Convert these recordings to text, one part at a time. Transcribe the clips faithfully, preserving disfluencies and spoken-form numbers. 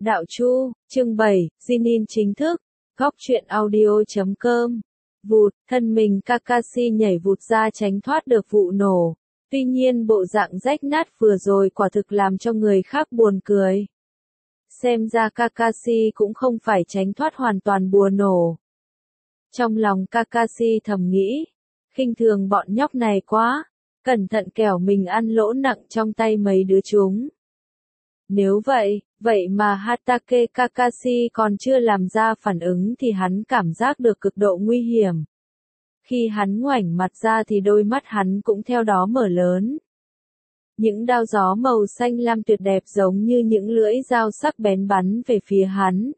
Đạo Chu, chương bảy, Jinin chính thức, góc truyện audio chấm com. Vụt, thân mình Kakashi nhảy vụt ra tránh thoát được vụ nổ. Tuy nhiên bộ dạng rách nát vừa rồi quả thực làm cho người khác buồn cười. Xem ra Kakashi cũng không phải tránh thoát hoàn toàn bùa nổ. Trong lòng Kakashi thầm nghĩ, khinh thường bọn nhóc này quá, cẩn thận kẻo mình ăn lỗ nặng trong tay mấy đứa chúng. Nếu vậy, vậy mà Hatake Kakashi còn chưa làm ra phản ứng thì hắn cảm giác được cực độ nguy hiểm. Khi hắn ngoảnh mặt ra thì đôi mắt hắn cũng theo đó mở lớn. Những đao gió màu xanh lam tuyệt đẹp giống như những lưỡi dao sắc bén bắn về phía hắn.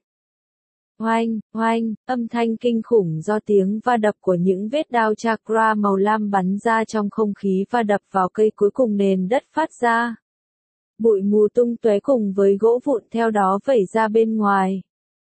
Oanh, oanh, âm thanh kinh khủng do tiếng va đập của những vết đao chakra màu lam bắn ra trong không khí và đập vào cây cuối cùng nền đất phát ra. Bụi mù tung tóe cùng với gỗ vụn theo đó vẩy ra bên ngoài.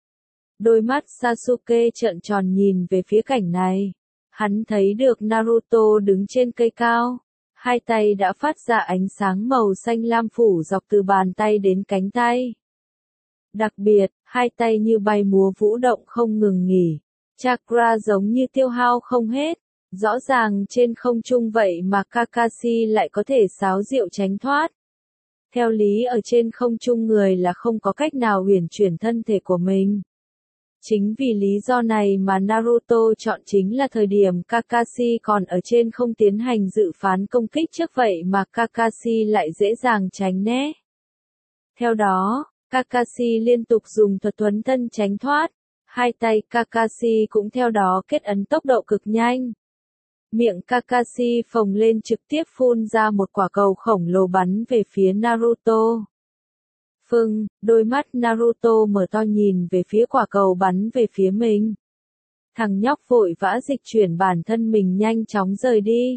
Đôi mắt Sasuke trợn tròn nhìn về phía cảnh này. Hắn thấy được Naruto đứng trên cây cao. Hai tay đã phát ra ánh sáng màu xanh lam phủ dọc từ bàn tay đến cánh tay. Đặc biệt, hai tay như bay múa vũ động không ngừng nghỉ. Chakra giống như tiêu hao không hết. Rõ ràng trên không trung vậy mà Kakashi lại có thể xáo diệu tránh thoát. Theo lý ở trên không trung người là không có cách nào huyền chuyển thân thể của mình. Chính vì lý do này mà Naruto chọn chính là thời điểm Kakashi còn ở trên không tiến hành dự phán công kích trước vậy mà Kakashi lại dễ dàng tránh né. Theo đó, Kakashi liên tục dùng thuật thuấn thân tránh thoát, hai tay Kakashi cũng theo đó kết ấn tốc độ cực nhanh. Miệng Kakashi phồng lên trực tiếp phun ra một quả cầu khổng lồ bắn về phía Naruto. Phừng, đôi mắt Naruto mở to nhìn về phía quả cầu bắn về phía mình. Thằng nhóc vội vã dịch chuyển bản thân mình nhanh chóng rời đi.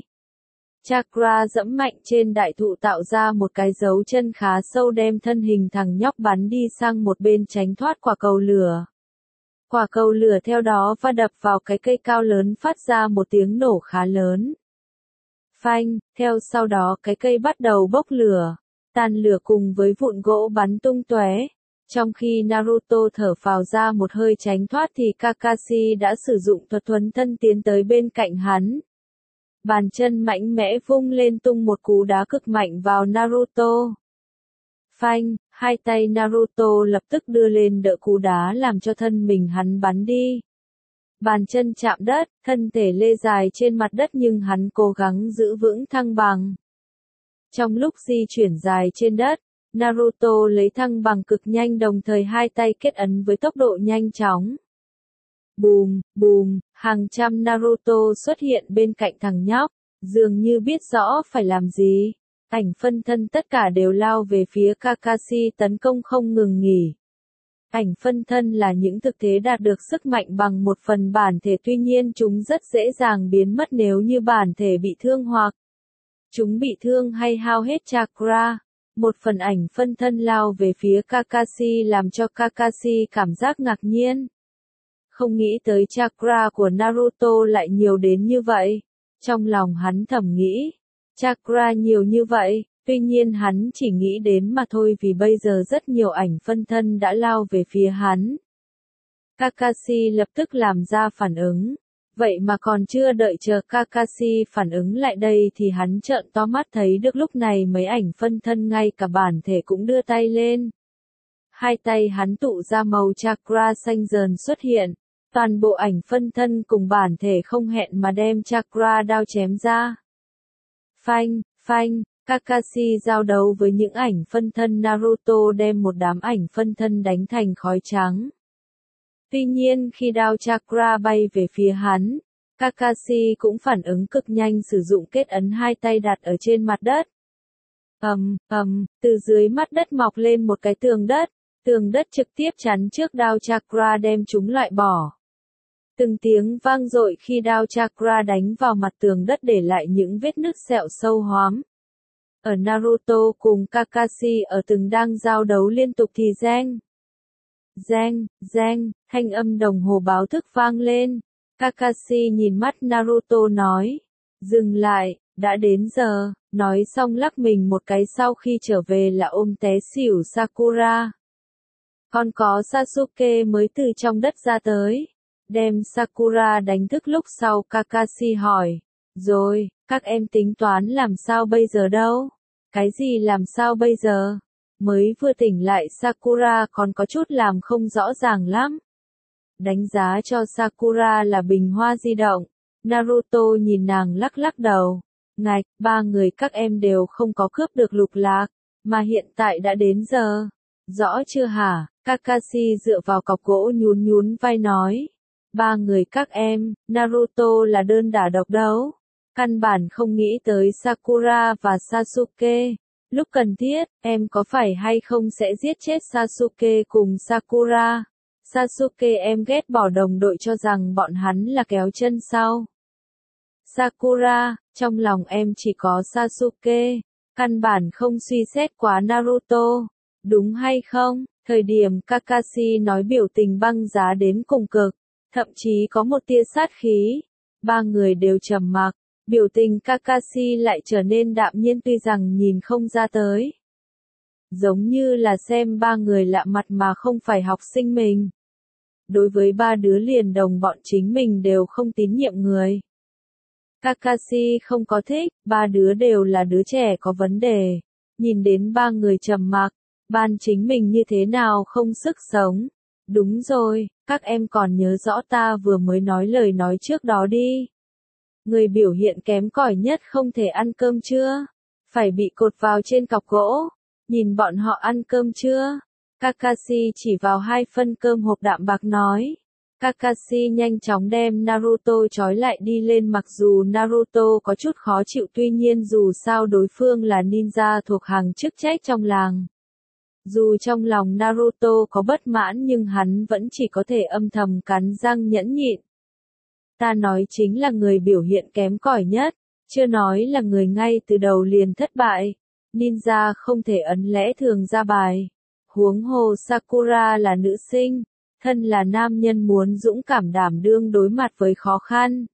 Chakra dẫm mạnh trên đại thụ tạo ra một cái dấu chân khá sâu đem thân hình thằng nhóc bắn đi sang một bên tránh thoát quả cầu lửa. Quả cầu lửa theo đó va đập vào cái cây cao lớn phát ra một tiếng nổ khá lớn. Phanh, theo sau đó cái cây bắt đầu bốc lửa, tàn lửa cùng với vụn gỗ bắn tung tóe. Trong khi Naruto thở phào ra một hơi tránh thoát thì Kakashi đã sử dụng thuật thuấn thân tiến tới bên cạnh hắn. Bàn chân mạnh mẽ vung lên tung một cú đá cực mạnh vào Naruto. Phanh, hai tay Naruto lập tức đưa lên đỡ cú đá làm cho thân mình hắn bắn đi. Bàn chân chạm đất, thân thể lê dài trên mặt đất nhưng hắn cố gắng giữ vững thăng bằng. Trong lúc di chuyển dài trên đất, Naruto lấy thăng bằng cực nhanh đồng thời hai tay kết ấn với tốc độ nhanh chóng. Bùm, bùm, hàng trăm Naruto xuất hiện bên cạnh thằng nhóc, dường như biết rõ phải làm gì. Ảnh phân thân tất cả đều lao về phía Kakashi tấn công không ngừng nghỉ. Ảnh phân thân là những thực thể đạt được sức mạnh bằng một phần bản thể tuy nhiên chúng rất dễ dàng biến mất nếu như bản thể bị thương hoặc chúng bị thương hay hao hết chakra. Một phần ảnh phân thân lao về phía Kakashi làm cho Kakashi cảm giác ngạc nhiên. Không nghĩ tới chakra của Naruto lại nhiều đến như vậy. Trong lòng hắn thầm nghĩ. Chakra nhiều như vậy, tuy nhiên hắn chỉ nghĩ đến mà thôi vì bây giờ rất nhiều ảnh phân thân đã lao về phía hắn. Kakashi lập tức làm ra phản ứng. Vậy mà còn chưa đợi chờ Kakashi phản ứng lại đây thì hắn trợn to mắt thấy được lúc này mấy ảnh phân thân ngay cả bản thể cũng đưa tay lên. Hai tay hắn tụ ra màu chakra xanh dần xuất hiện. Toàn bộ ảnh phân thân cùng bản thể không hẹn mà đem chakra đao chém ra. Phanh, phanh, Kakashi giao đấu với những ảnh phân thân Naruto đem một đám ảnh phân thân đánh thành khói trắng. Tuy nhiên khi đao chakra bay về phía hắn, Kakashi cũng phản ứng cực nhanh sử dụng kết ấn hai tay đặt ở trên mặt đất. Ầm, ầm, từ dưới mặt đất mọc lên một cái tường đất, tường đất trực tiếp chắn trước đao chakra đem chúng loại bỏ. Từng tiếng vang dội khi đao chakra đánh vào mặt tường đất để lại những vết nứt sẹo sâu hoắm. Ở Naruto cùng Kakashi ở từng đang giao đấu liên tục thì reng. Reng, reng, thanh âm đồng hồ báo thức vang lên. Kakashi nhìn mắt Naruto nói. Dừng lại, đã đến giờ, nói xong lắc mình một cái sau khi trở về là ôm té xỉu Sakura. Còn có Sasuke mới từ trong đất ra tới. Đem Sakura đánh thức lúc sau Kakashi hỏi. Rồi, các em tính toán làm sao bây giờ đâu? Cái gì làm sao bây giờ? Mới vừa tỉnh lại Sakura còn có chút làm không rõ ràng lắm. Đánh giá cho Sakura là bình hoa di động. Naruto nhìn nàng lắc lắc đầu. Ngạch, ba người các em đều không có cướp được lục lạc, mà hiện tại đã đến giờ. Rõ chưa hả? Kakashi dựa vào cọc gỗ nhún nhún vai nói. Ba người các em, Naruto là đơn đả độc đấu. Căn bản không nghĩ tới Sakura và Sasuke. Lúc cần thiết, em có phải hay không sẽ giết chết Sasuke cùng Sakura? Sasuke em ghét bỏ đồng đội cho rằng bọn hắn là kéo chân sau. Sakura, trong lòng em chỉ có Sasuke, căn bản không suy xét quá Naruto, đúng hay không? Thời điểm Kakashi nói biểu tình băng giá đến cùng cực, thậm chí có một tia sát khí. Ba người đều trầm mặc, biểu tình Kakashi lại trở nên đạm nhiên tuy rằng nhìn không ra tới. Giống như là xem ba người lạ mặt mà không phải học sinh mình. Đối với ba đứa liền đồng bọn chính mình đều không tín nhiệm người. Kakashi không có thích, ba đứa đều là đứa trẻ có vấn đề. Nhìn đến ba người trầm mặc, ban chính mình như thế nào không sức sống. Đúng rồi, các em còn nhớ rõ ta vừa mới nói lời nói trước đó đi. Người biểu hiện kém cỏi nhất không thể ăn cơm chưa? Phải bị cột vào trên cọc gỗ. Nhìn bọn họ ăn cơm chưa? Kakashi chỉ vào hai phân cơm hộp đạm bạc nói. Kakashi nhanh chóng đem Naruto trói lại đi lên mặc dù Naruto có chút khó chịu tuy nhiên dù sao đối phương là ninja thuộc hàng chức trách trong làng. Dù trong lòng Naruto có bất mãn nhưng hắn vẫn chỉ có thể âm thầm cắn răng nhẫn nhịn. Ta nói chính là người biểu hiện kém cỏi nhất, chưa nói là người ngay từ đầu liền thất bại. Ninja không thể ấn lẽ thường ra bài. Huống hồ Sakura là nữ sinh, thân là nam nhân muốn dũng cảm đảm đương đối mặt với khó khăn.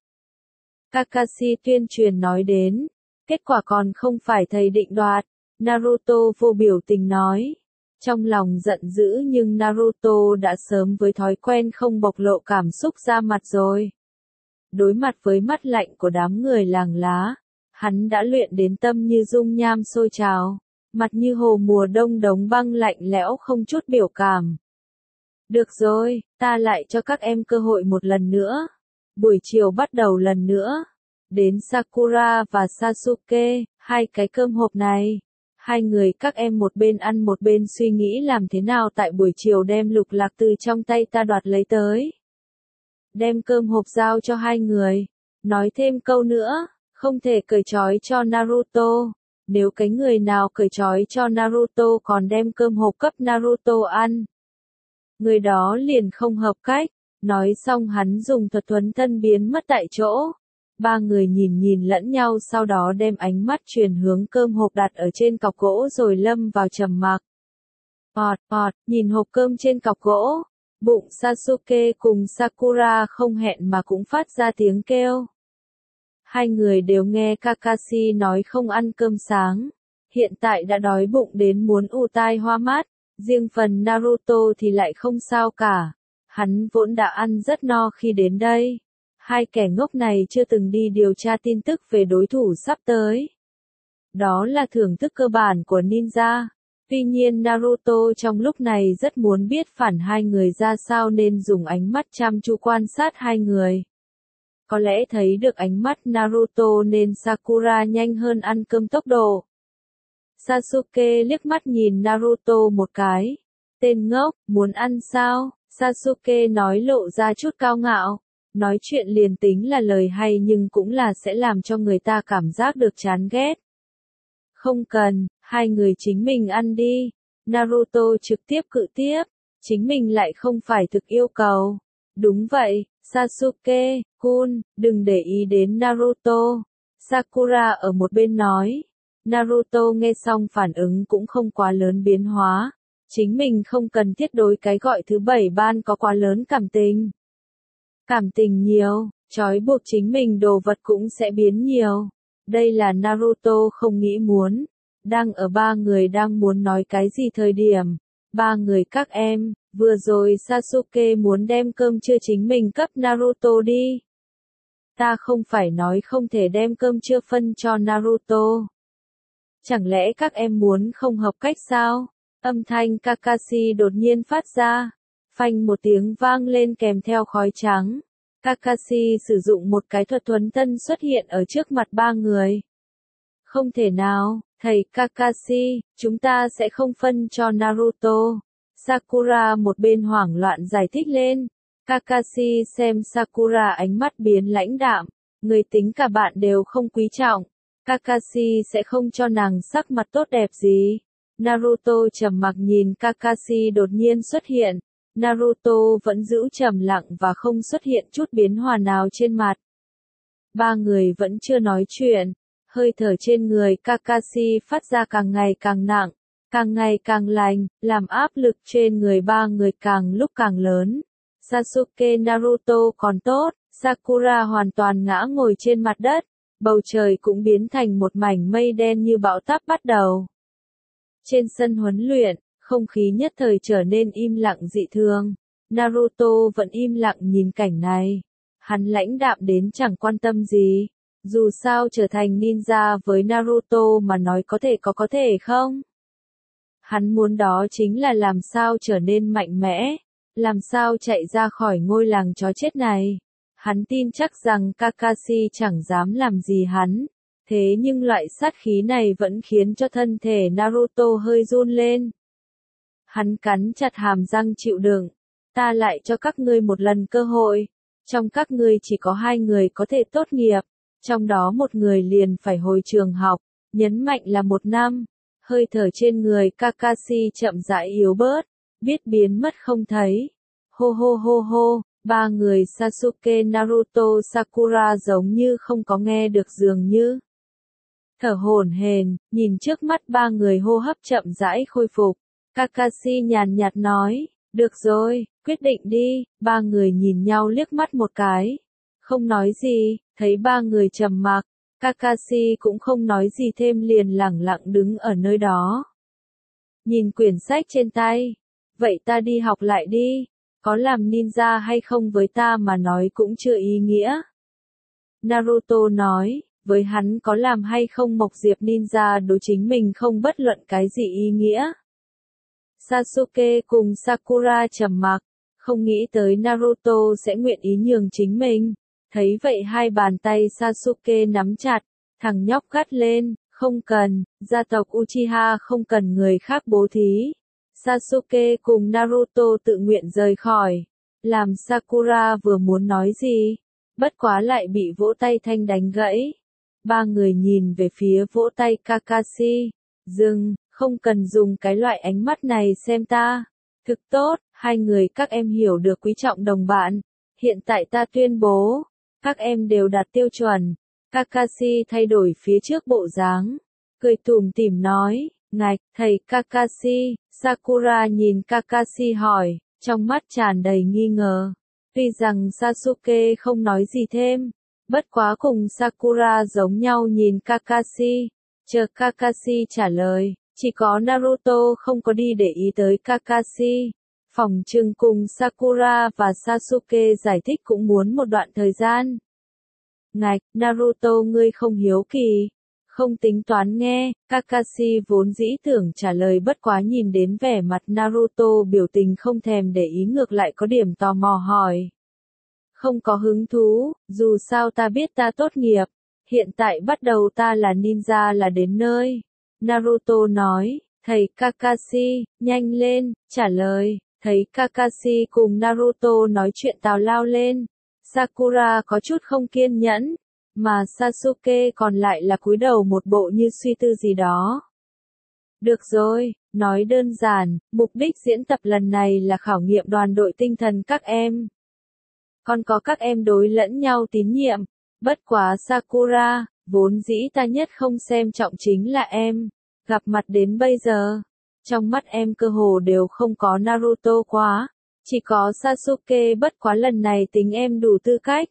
Kakashi tuyên truyền nói đến, kết quả còn không phải thầy định đoạt, Naruto vô biểu tình nói. Trong lòng giận dữ nhưng Naruto đã sớm với thói quen không bộc lộ cảm xúc ra mặt rồi. Đối mặt với mắt lạnh của đám người làng lá, hắn đã luyện đến tâm như dung nham sôi trào, mặt như hồ mùa đông đóng băng lạnh lẽo không chút biểu cảm. Được rồi, ta lại cho các em cơ hội một lần nữa. Buổi chiều bắt đầu lần nữa. Đến Sakura và Sasuke, hai cái cơm hộp này. Hai người các em một bên ăn một bên suy nghĩ làm thế nào tại buổi chiều đem lục lạc từ trong tay ta đoạt lấy tới. Đem cơm hộp giao cho hai người. Nói thêm câu nữa, không thể cởi trói cho Naruto. Nếu cái người nào cởi trói cho Naruto còn đem cơm hộp cấp Naruto ăn. Người đó liền không hợp cách. Nói xong hắn dùng thuật thuấn thân biến mất tại chỗ. Ba người nhìn nhìn lẫn nhau sau đó đem ánh mắt truyền hướng cơm hộp đặt ở trên cọc gỗ rồi lâm vào trầm mặc. Ọt, ọt, nhìn hộp cơm trên cọc gỗ. Bụng Sasuke cùng Sakura không hẹn mà cũng phát ra tiếng kêu. Hai người đều nghe Kakashi nói không ăn cơm sáng. Hiện tại đã đói bụng đến muốn ù tai hoa mắt. Riêng phần Naruto thì lại không sao cả. Hắn vốn đã ăn rất no khi đến đây. Hai kẻ ngốc này chưa từng đi điều tra tin tức về đối thủ sắp tới. Đó là thưởng thức cơ bản của ninja. Tuy nhiên Naruto trong lúc này rất muốn biết phản hai người ra sao nên dùng ánh mắt chăm chú quan sát hai người. Có lẽ thấy được ánh mắt Naruto nên Sakura nhanh hơn ăn cơm tốc độ. Sasuke liếc mắt nhìn Naruto một cái. Tên ngốc, muốn ăn sao? Sasuke nói lộ ra chút cao ngạo. Nói chuyện liền tính là lời hay nhưng cũng là sẽ làm cho người ta cảm giác được chán ghét. Không cần, hai người chính mình ăn đi. Naruto trực tiếp cự tiếp. Chính mình lại không phải thực yêu cầu. Đúng vậy, Sasuke, Kun, đừng để ý đến Naruto. Sakura ở một bên nói. Naruto nghe xong phản ứng cũng không quá lớn biến hóa. Chính mình không cần thiết đối cái gọi thứ bảy ban có quá lớn cảm tình. Cảm tình nhiều, trói buộc chính mình đồ vật cũng sẽ biến nhiều. Đây là Naruto không nghĩ muốn. Đang ở ba người đang muốn nói cái gì thời điểm. Ba người các em, vừa rồi Sasuke muốn đem cơm trưa chính mình cấp Naruto đi. Ta không phải nói không thể đem cơm trưa phân cho Naruto. Chẳng lẽ các em muốn không hợp cách sao? Âm thanh Kakashi đột nhiên phát ra. Phanh một tiếng vang lên kèm theo khói trắng. Kakashi sử dụng một cái thuật thuấn tân xuất hiện ở trước mặt ba người. Không thể nào, thầy Kakashi, chúng ta sẽ không phân cho Naruto. Sakura một bên hoảng loạn giải thích lên. Kakashi xem Sakura ánh mắt biến lãnh đạm. Người tính cả bạn đều không quý trọng. Kakashi sẽ không cho nàng sắc mặt tốt đẹp gì. Naruto trầm mặc nhìn Kakashi đột nhiên xuất hiện. Naruto vẫn giữ trầm lặng và không xuất hiện chút biến hóa nào trên mặt. Ba người vẫn chưa nói chuyện. Hơi thở trên người Kakashi phát ra càng ngày càng nặng, càng ngày càng lạnh, làm áp lực trên người ba người càng lúc càng lớn. Sasuke Naruto còn tốt, Sakura hoàn toàn ngã ngồi trên mặt đất. Bầu trời cũng biến thành một mảnh mây đen như bão táp bắt đầu. Trên sân huấn luyện, không khí nhất thời trở nên im lặng dị thường. Naruto vẫn im lặng nhìn cảnh này. Hắn lãnh đạm đến chẳng quan tâm gì. Dù sao trở thành ninja với Naruto mà nói có thể có có thể không? Hắn muốn đó chính là làm sao trở nên mạnh mẽ, làm sao chạy ra khỏi ngôi làng chó chết này. Hắn tin chắc rằng Kakashi chẳng dám làm gì hắn, thế nhưng loại sát khí này vẫn khiến cho thân thể Naruto hơi run lên. Hắn cắn chặt hàm răng chịu đựng, ta lại cho các ngươi một lần cơ hội, trong các ngươi chỉ có hai người có thể tốt nghiệp, trong đó một người liền phải hồi trường học, nhấn mạnh là một năm. Hơi thở trên người Kakashi chậm rãi yếu bớt, biết biến mất không thấy. Hô hô hô hô. Ba người Sasuke Naruto Sakura giống như không có nghe được dường như. Thở hổn hển, nhìn trước mắt ba người hô hấp chậm rãi khôi phục. Kakashi nhàn nhạt nói, được rồi, quyết định đi. Ba người nhìn nhau liếc mắt một cái. Không nói gì, thấy ba người trầm mặc. Kakashi cũng không nói gì thêm liền lẳng lặng đứng ở nơi đó. Nhìn quyển sách trên tay. Vậy ta đi học lại đi. Có làm ninja hay không với ta mà nói cũng chưa ý nghĩa. Naruto nói, với hắn có làm hay không Mộc Diệp ninja đối chính mình không bất luận cái gì ý nghĩa. Sasuke cùng Sakura trầm mặc, không nghĩ tới Naruto sẽ nguyện ý nhường chính mình. Thấy vậy hai bàn tay Sasuke nắm chặt, thằng nhóc gắt lên, không cần, gia tộc Uchiha không cần người khác bố thí. Sasuke cùng Naruto tự nguyện rời khỏi, làm Sakura vừa muốn nói gì, bất quá lại bị vỗ tay thanh đánh gãy. Ba người nhìn về phía vỗ tay Kakashi, dừng, không cần dùng cái loại ánh mắt này xem ta. Thực tốt, hai người các em hiểu được quý trọng đồng bạn. Hiện tại ta tuyên bố, các em đều đạt tiêu chuẩn. Kakashi thay đổi phía trước bộ dáng, cười tủm tỉm nói. Ngạch, thầy Kakashi, Sakura nhìn Kakashi hỏi, trong mắt tràn đầy nghi ngờ. Tuy rằng Sasuke không nói gì thêm, bất quá cùng Sakura giống nhau nhìn Kakashi. Chờ Kakashi trả lời, chỉ có Naruto không có đi để ý tới Kakashi. Phòng trừng cùng Sakura và Sasuke giải thích cũng muốn một đoạn thời gian. Ngạch, Naruto ngươi không hiếu kỳ. Không tính toán nghe, Kakashi vốn dĩ tưởng trả lời bất quá nhìn đến vẻ mặt Naruto biểu tình không thèm để ý ngược lại có điểm tò mò hỏi. Không có hứng thú, dù sao ta biết ta tốt nghiệp, hiện tại bắt đầu ta là ninja là đến nơi. Naruto nói, thầy Kakashi, nhanh lên, trả lời, thấy Kakashi cùng Naruto nói chuyện tào lao lên. Sakura có chút không kiên nhẫn. Mà Sasuke còn lại là cúi đầu một bộ như suy tư gì đó. Được rồi, nói đơn giản, mục đích diễn tập lần này là khảo nghiệm đoàn đội tinh thần các em. Còn có các em đối lẫn nhau tín nhiệm, bất quá Sakura, vốn dĩ ta nhất không xem trọng chính là em, gặp mặt đến bây giờ. Trong mắt em cơ hồ đều không có Naruto quá, chỉ có Sasuke bất quá lần này tính em đủ tư cách.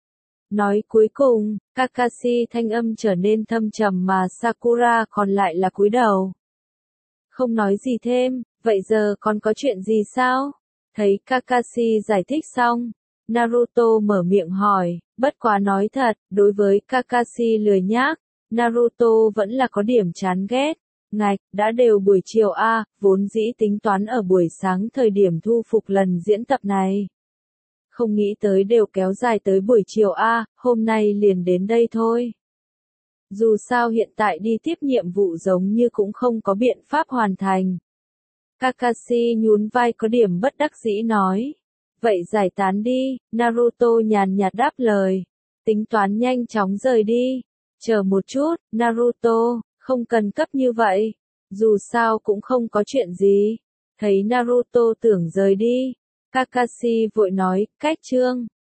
Nói cuối cùng, Kakashi thanh âm trở nên thâm trầm mà Sakura còn lại là cúi đầu. Không nói gì thêm, Vậy giờ còn có chuyện gì sao? Thấy Kakashi giải thích xong, Naruto mở miệng hỏi, bất quá nói thật, đối với Kakashi lười nhác, Naruto vẫn là có điểm chán ghét. Ngạch, đã đều buổi chiều a, vốn dĩ tính toán ở buổi sáng thời điểm thu phục lần diễn tập này. Không nghĩ tới đều kéo dài tới buổi chiều a, hôm nay liền đến đây thôi. Dù sao hiện tại đi tiếp nhiệm vụ giống như cũng không có biện pháp hoàn thành. Kakashi nhún vai có điểm bất đắc dĩ nói. Vậy giải tán đi, Naruto nhàn nhạt đáp lời. Tính toán nhanh chóng rời đi. Chờ một chút, Naruto, không cần cấp như vậy. Dù sao cũng không có chuyện gì. Thấy Naruto tưởng rời đi. Kakashi vội nói, cách chương.